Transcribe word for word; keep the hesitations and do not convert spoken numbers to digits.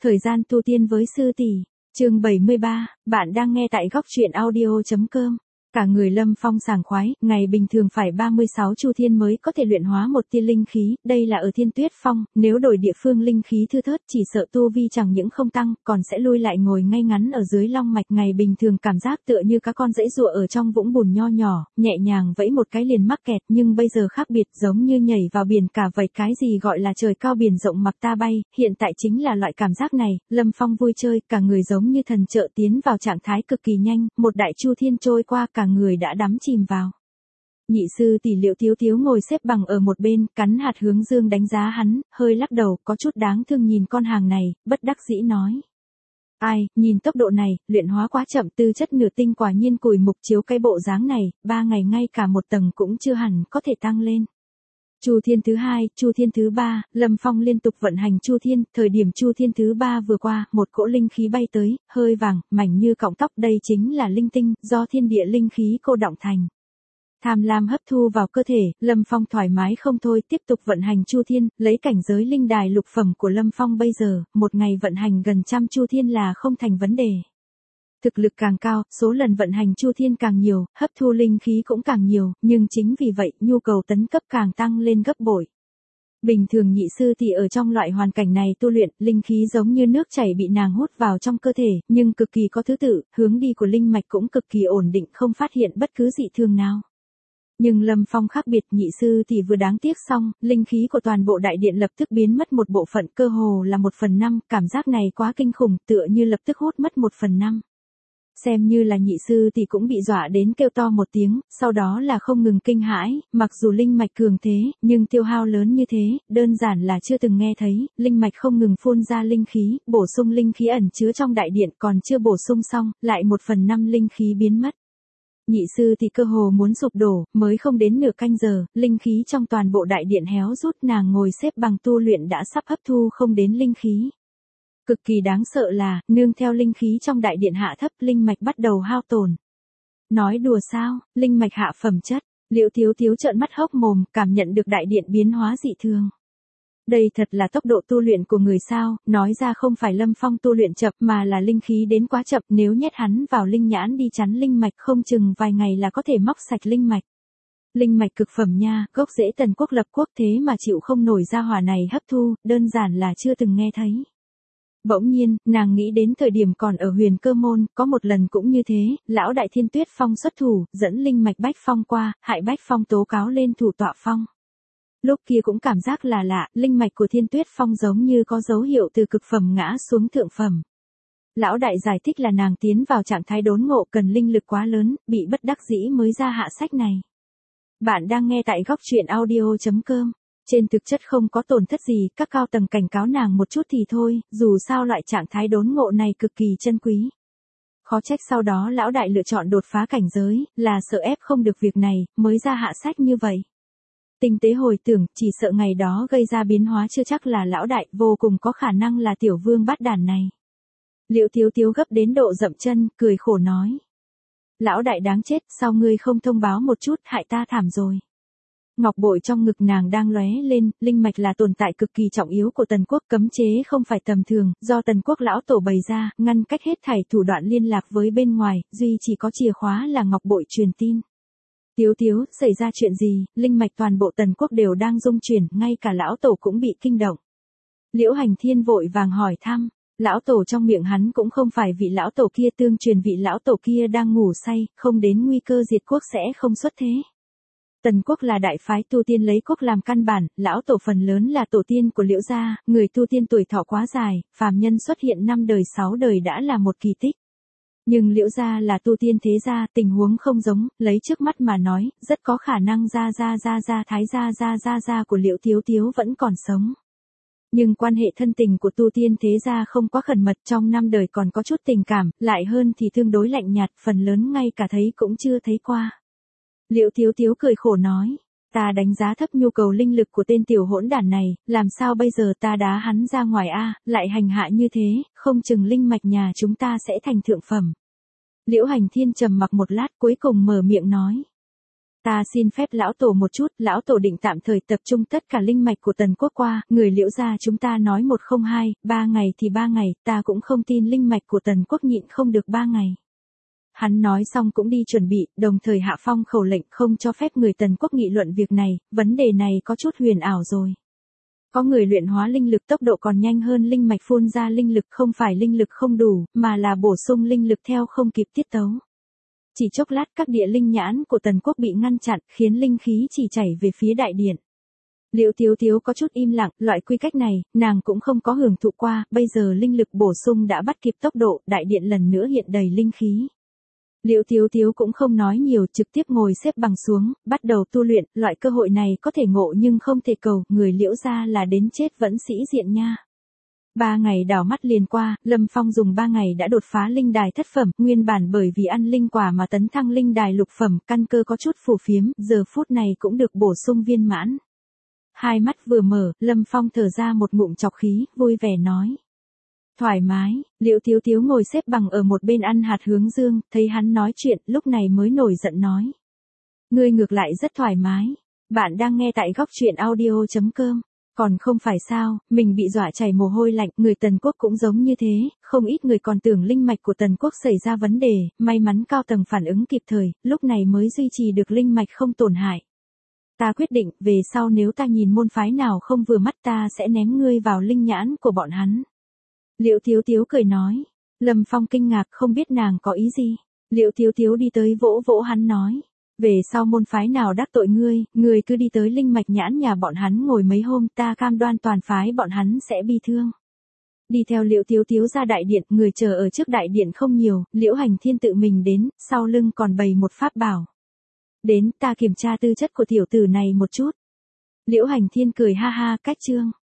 Thời gian tu tiên với sư tỷ, chương bảy mươi ba, bạn đang nghe tại góc truyện audio chấm com. Cả người Lâm Phong sảng khoái, ngày bình thường phải ba mươi sáu chu thiên mới có thể luyện hóa một tia linh khí, đây là ở Thiên Tuyết Phong, nếu đổi địa phương linh khí thưa thớt chỉ sợ tu vi chẳng những không tăng, còn sẽ lui lại ngồi ngay ngắn ở dưới long mạch. Ngày bình thường cảm giác tựa như các con giãy giụa ở trong vũng bùn nho nhỏ, nhẹ nhàng vẫy một cái liền mắc kẹt, nhưng bây giờ khác biệt, giống như nhảy vào biển cả vậy. Cái gì gọi là trời cao biển rộng mặc ta bay, hiện tại chính là loại cảm giác này. Lâm Phong vui chơi, cả người giống như thần trợ tiến vào trạng thái cực kỳ nhanh, một đại chu thiên trôi qua, cả người đã đắm chìm vào. Nhị sư tỷ Liễu Thiếu Thiếu ngồi xếp bằng ở một bên, cắn hạt hướng dương đánh giá hắn, hơi lắc đầu, có chút đáng thương nhìn con hàng này, bất đắc dĩ nói. Ai, nhìn tốc độ này, luyện hóa quá chậm, tư chất nửa tinh quả nhiên cùi mục chiếu cái bộ dáng này, ba ngày ngay cả một tầng cũng chưa hẳn có thể tăng lên. Chu thiên thứ hai, chu thiên thứ ba, Lâm Phong liên tục vận hành chu thiên, thời điểm chu thiên thứ ba vừa qua, một cỗ linh khí bay tới, hơi vàng, mảnh như cọng tóc, đây chính là linh tinh, do thiên địa linh khí cô đọng thành. Tham lam hấp thu vào cơ thể, Lâm Phong thoải mái không thôi, tiếp tục vận hành chu thiên, lấy cảnh giới linh đài lục phẩm của Lâm Phong bây giờ, một ngày vận hành gần trăm chu thiên là không thành vấn đề. Thực lực càng cao, số lần vận hành chu thiên càng nhiều, hấp thu linh khí cũng càng nhiều, nhưng chính vì vậy, nhu cầu tấn cấp càng tăng lên gấp bội. Bình thường nhị sư thì ở trong loại hoàn cảnh này tu luyện, linh khí giống như nước chảy bị nàng hút vào trong cơ thể, nhưng cực kỳ có thứ tự, hướng đi của linh mạch cũng cực kỳ ổn định, không phát hiện bất cứ dị thường nào. Nhưng Lâm Phong khác biệt, nhị sư thì vừa đáng tiếc xong, linh khí của toàn bộ đại điện lập tức biến mất một bộ phận, cơ hồ là một phần năm, cảm giác này quá kinh khủng, tựa như lập tức hút mất một phần năm. Xem như là nhị sư thì cũng bị dọa đến kêu to một tiếng, sau đó là không ngừng kinh hãi, mặc dù linh mạch cường thế, nhưng tiêu hao lớn như thế, đơn giản là chưa từng nghe thấy. Linh mạch không ngừng phun ra linh khí, bổ sung linh khí ẩn chứa trong đại điện, còn chưa bổ sung xong, lại một phần năm linh khí biến mất. Nhị sư thì cơ hồ muốn sụp đổ, mới không đến nửa canh giờ, linh khí trong toàn bộ đại điện héo rút, nàng ngồi xếp bằng tu luyện đã sắp hấp thu không đến linh khí. Cực kỳ đáng sợ là, nương theo linh khí trong đại điện hạ thấp, linh mạch bắt đầu hao tổn. Nói đùa sao, linh mạch hạ phẩm chất, Liễu Thiếu Thiếu trợn mắt hốc mồm, cảm nhận được đại điện biến hóa dị thường. Đây thật là tốc độ tu luyện của người sao, nói ra không phải Lâm Phong tu luyện chậm mà là linh khí đến quá chậm, nếu nhét hắn vào linh nhãn đi chắn linh mạch không chừng vài ngày là có thể móc sạch linh mạch. Linh mạch cực phẩm nha, gốc rễ Tần Quốc lập quốc thế mà chịu không nổi ra hỏa này hấp thu, đơn giản là chưa từng nghe thấy. Bỗng nhiên, nàng nghĩ đến thời điểm còn ở Huyền Cơ Môn, có một lần cũng như thế, lão đại Thiên Tuyết Phong xuất thủ, dẫn linh mạch Bách Phong qua, hại Bách Phong tố cáo lên thủ tọa phong. Lúc kia cũng cảm giác là lạ, linh mạch của Thiên Tuyết Phong giống như có dấu hiệu từ cực phẩm ngã xuống thượng phẩm. Lão đại giải thích là nàng tiến vào trạng thái đốn ngộ cần linh lực quá lớn, bị bất đắc dĩ mới ra hạ sách này. Bạn đang nghe tại góc truyện audio chấm com. Trên thực chất không có tổn thất gì, các cao tầng cảnh cáo nàng một chút thì thôi, dù sao loại trạng thái đốn ngộ này cực kỳ chân quý. Khó trách sau đó lão đại lựa chọn đột phá cảnh giới, là sợ ép không được việc này, mới ra hạ sách như vậy. Tinh tế hồi tưởng, chỉ sợ ngày đó gây ra biến hóa chưa chắc là lão đại, vô cùng có khả năng là tiểu vương bát đàn này. Liễu Thiếu Thiếu gấp đến độ dậm chân, cười khổ nói. Lão đại đáng chết, sao ngươi không thông báo một chút, hại ta thảm rồi. Ngọc bội trong ngực nàng đang lóe lên, linh mạch là tồn tại cực kỳ trọng yếu của Tần Quốc, cấm chế không phải tầm thường, do Tần Quốc lão tổ bày ra, ngăn cách hết thảy thủ đoạn liên lạc với bên ngoài, duy chỉ có chìa khóa là ngọc bội truyền tin. Tiếu Tiếu, xảy ra chuyện gì, linh mạch toàn bộ Tần Quốc đều đang rung chuyển, ngay cả lão tổ cũng bị kinh động. Liễu Hành Thiên vội vàng hỏi thăm, lão tổ trong miệng hắn cũng không phải vị lão tổ kia, tương truyền vị lão tổ kia đang ngủ say, không đến nguy cơ diệt quốc sẽ không xuất thế. Tần Quốc là đại phái tu tiên lấy quốc làm căn bản, lão tổ phần lớn là tổ tiên của Liễu gia, người tu tiên tuổi thọ quá dài, phàm nhân xuất hiện năm đời sáu đời đã là một kỳ tích. Nhưng Liễu gia là tu tiên thế gia, tình huống không giống, lấy trước mắt mà nói, rất có khả năng gia gia gia gia thái gia gia gia gia của Liễu Thiếu Thiếu vẫn còn sống. Nhưng quan hệ thân tình của tu tiên thế gia không quá khẩn mật, trong năm đời còn có chút tình cảm, lại hơn thì tương đối lạnh nhạt, phần lớn ngay cả thấy cũng chưa thấy qua. Liễu Thiếu Thiếu cười khổ nói, ta đánh giá thấp nhu cầu linh lực của tên tiểu hỗn đản này, làm sao bây giờ ta đá hắn ra ngoài a, lại hành hạ như thế, không chừng linh mạch nhà chúng ta sẽ thành thượng phẩm. Liễu Hành Thiên trầm mặc một lát cuối cùng mở miệng nói. Ta xin phép lão tổ một chút, lão tổ định tạm thời tập trung tất cả linh mạch của Tần Quốc qua, người Liễu gia chúng ta nói một không hai, ba ngày thì ba ngày, ta cũng không tin linh mạch của Tần Quốc nhịn không được ba ngày. Hắn nói xong cũng đi chuẩn bị, đồng thời hạ phong khẩu lệnh không cho phép người Tần Quốc nghị luận việc này, vấn đề này có chút huyền ảo rồi. Có người luyện hóa linh lực tốc độ còn nhanh hơn linh mạch phun ra linh lực, không phải linh lực không đủ, mà là bổ sung linh lực theo không kịp tiết tấu. Chỉ chốc lát các địa linh nhãn của Tần Quốc bị ngăn chặn, khiến linh khí chỉ chảy về phía đại điện. Liễu Tiếu Tiếu có chút im lặng, loại quy cách này, nàng cũng không có hưởng thụ qua, bây giờ linh lực bổ sung đã bắt kịp tốc độ, đại điện lần nữa hiện đầy linh khí. Liễu Tiếu Tiếu cũng không nói nhiều, trực tiếp ngồi xếp bằng xuống, bắt đầu tu luyện, loại cơ hội này có thể ngộ nhưng không thể cầu, người Liễu gia là đến chết vẫn sĩ diện nha. Ba ngày đảo mắt liền qua, Lâm Phong dùng ba ngày đã đột phá linh đài thất phẩm, nguyên bản bởi vì ăn linh quả mà tấn thăng linh đài lục phẩm, căn cơ có chút phù phiếm, giờ phút này cũng được bổ sung viên mãn. Hai mắt vừa mở, Lâm Phong thở ra một ngụm trọc khí, vui vẻ nói. Thoải mái, Liễu Tiếu Tiếu ngồi xếp bằng ở một bên ăn hạt hướng dương, thấy hắn nói chuyện, lúc này mới nổi giận nói. Ngươi ngược lại rất thoải mái, bạn đang nghe tại góc truyện audio chấm com. Còn không phải sao, mình bị dọa chảy mồ hôi lạnh, người Tần Quốc cũng giống như thế, không ít người còn tưởng linh mạch của Tần Quốc xảy ra vấn đề, may mắn cao tầng phản ứng kịp thời, lúc này mới duy trì được linh mạch không tổn hại. Ta quyết định, về sau nếu ta nhìn môn phái nào không vừa mắt ta sẽ ném ngươi vào linh nhãn của bọn hắn. Liễu Tiếu Tiếu cười nói. Lâm Phong kinh ngạc không biết nàng có ý gì. Liễu Tiếu Tiếu đi tới vỗ vỗ hắn nói. Về sau môn phái nào đắc tội ngươi, ngươi cứ đi tới linh mạch nhãn nhà bọn hắn ngồi mấy hôm, ta cam đoan toàn phái bọn hắn sẽ bi thương. Đi theo Liễu Tiếu Tiếu ra đại điện, người chờ ở trước đại điện không nhiều, Liễu Hành Thiên tự mình đến, sau lưng còn bày một pháp bảo. Đến, ta kiểm tra tư chất của tiểu tử này một chút. Liễu Hành Thiên cười ha ha, cách chương.